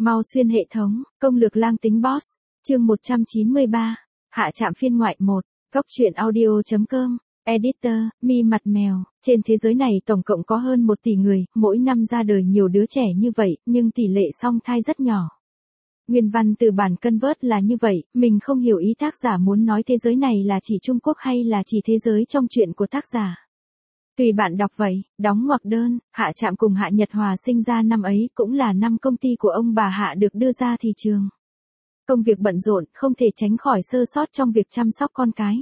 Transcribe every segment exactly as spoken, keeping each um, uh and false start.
Mau xuyên hệ thống, công lược lang tính boss, chương một trăm chín mươi ba, hạ trạm phiên ngoại một, góc truyện audio.com, editor, mi mặt mèo, trên thế giới này tổng cộng có hơn một tỷ người, mỗi năm ra đời nhiều đứa trẻ như vậy, nhưng tỷ lệ song thai rất nhỏ. Nguyên văn từ bản Convert là như vậy, mình không hiểu ý tác giả muốn nói thế giới này là chỉ Trung Quốc hay là chỉ thế giới trong truyện của tác giả. Tùy bạn đọc vậy, đóng ngoặc đơn, Hạ Trạm cùng Hạ Nhật Hòa sinh ra năm ấy cũng là năm công ty của ông bà Hạ được đưa ra thị trường. Công việc bận rộn, không thể tránh khỏi sơ sót trong việc chăm sóc con cái.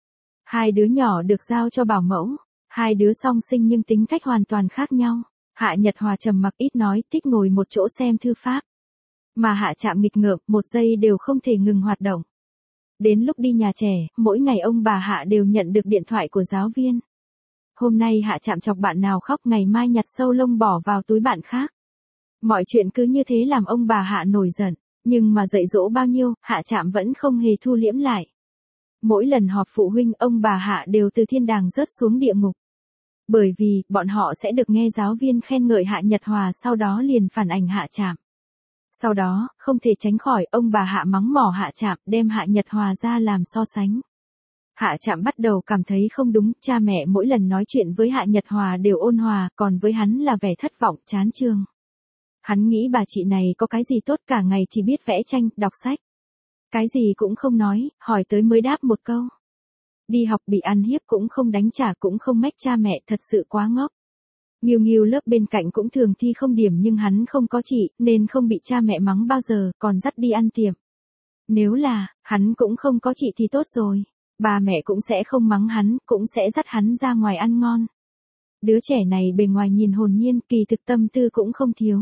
Hai đứa nhỏ được giao cho bảo mẫu, hai đứa song sinh nhưng tính cách hoàn toàn khác nhau. Hạ Nhật Hòa trầm mặc ít nói, thích ngồi một chỗ xem thư pháp. Mà Hạ Trạm nghịch ngợm, một giây đều không thể ngừng hoạt động. Đến lúc đi nhà trẻ, mỗi ngày ông bà Hạ đều nhận được điện thoại của giáo viên. Hôm nay Hạ Trạm chọc bạn nào khóc, ngày mai nhặt sâu lông bỏ vào túi bạn khác. Mọi chuyện cứ như thế làm ông bà Hạ nổi giận, nhưng mà dạy dỗ bao nhiêu, Hạ Trạm vẫn không hề thu liễm lại. Mỗi lần họp phụ huynh, ông bà Hạ đều từ thiên đàng rớt xuống địa ngục. Bởi vì, bọn họ sẽ được nghe giáo viên khen ngợi Hạ Nhật Hòa, sau đó liền phản ảnh Hạ Trạm. Sau đó, không thể tránh khỏi, ông bà Hạ mắng mỏ Hạ Trạm, đem Hạ Nhật Hòa ra làm so sánh. Hạ Trạm bắt đầu cảm thấy không đúng, cha mẹ mỗi lần nói chuyện với Hạ Nhật Hòa đều ôn hòa, còn với hắn là vẻ thất vọng, chán chường. Hắn nghĩ bà chị này có cái gì tốt, cả ngày chỉ biết vẽ tranh, đọc sách. Cái gì cũng không nói, hỏi tới mới đáp một câu. Đi học bị ăn hiếp cũng không đánh trả, cũng không mách cha mẹ, thật sự quá ngốc. Nghiêu Nghiêu lớp bên cạnh cũng thường thi không điểm nhưng hắn không có chị, nên không bị cha mẹ mắng bao giờ, còn dắt đi ăn tiệm. Nếu là, hắn cũng không có chị thì tốt rồi. Bà mẹ cũng sẽ không mắng hắn, cũng sẽ dắt hắn ra ngoài ăn ngon. Đứa trẻ này bề ngoài nhìn hồn nhiên, kỳ thực tâm tư cũng không thiếu.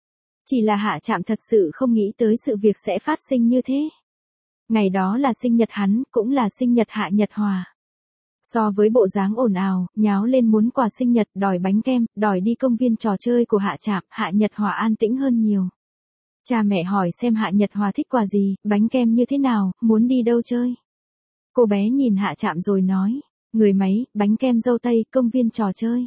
Chỉ là Hạ Trạm thật sự không nghĩ tới sự việc sẽ phát sinh như thế. Ngày đó là sinh nhật hắn, cũng là sinh nhật Hạ Nhật Hòa. So với bộ dáng ồn ào, nháo lên muốn quà sinh nhật, đòi bánh kem, đòi đi công viên trò chơi của Hạ Trạm, Hạ Nhật Hòa an tĩnh hơn nhiều. Cha mẹ hỏi xem Hạ Nhật Hòa thích quà gì, bánh kem như thế nào, muốn đi đâu chơi. Cô bé nhìn Hạ Trạm rồi nói, người máy, bánh kem dâu tây, công viên trò chơi.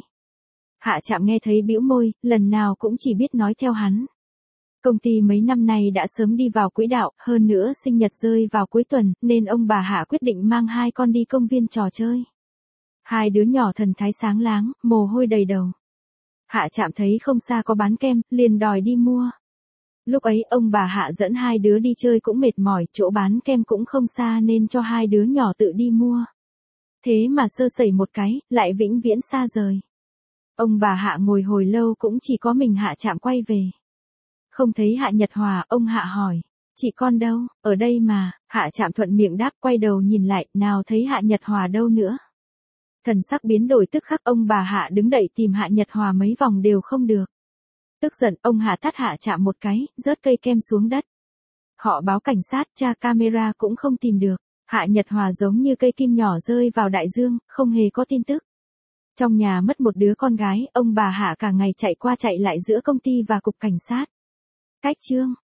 Hạ Trạm nghe thấy bĩu môi, lần nào cũng chỉ biết nói theo hắn. Công ty mấy năm nay đã sớm đi vào quỹ đạo, hơn nữa sinh nhật rơi vào cuối tuần, nên ông bà Hạ quyết định mang hai con đi công viên trò chơi. Hai đứa nhỏ thần thái sáng láng, mồ hôi đầy đầu. Hạ Trạm thấy không xa có bán kem, liền đòi đi mua. Lúc ấy ông bà Hạ dẫn hai đứa đi chơi cũng mệt mỏi, chỗ bán kem cũng không xa nên cho hai đứa nhỏ tự đi mua. Thế mà sơ sẩy một cái, lại vĩnh viễn xa rời. Ông bà Hạ ngồi hồi lâu cũng chỉ có mình Hạ Trạm quay về. Không thấy Hạ Nhật Hòa, ông Hạ hỏi, chị con đâu, ở đây mà, Hạ Trạm thuận miệng đáp, quay đầu nhìn lại, nào thấy Hạ Nhật Hòa đâu nữa. Thần sắc biến đổi tức khắc, ông bà Hạ đứng đậy tìm Hạ Nhật Hòa mấy vòng đều không được. Tức giận, ông Hạ tát Hạ Trạm một cái, rớt cây kem xuống đất. Họ báo cảnh sát, tra camera cũng không tìm được. Hạ Nhật Hòa giống như cây kim nhỏ rơi vào đại dương, không hề có tin tức. Trong nhà mất một đứa con gái, ông bà Hạ cả ngày chạy qua chạy lại giữa công ty và cục cảnh sát. Cách chương,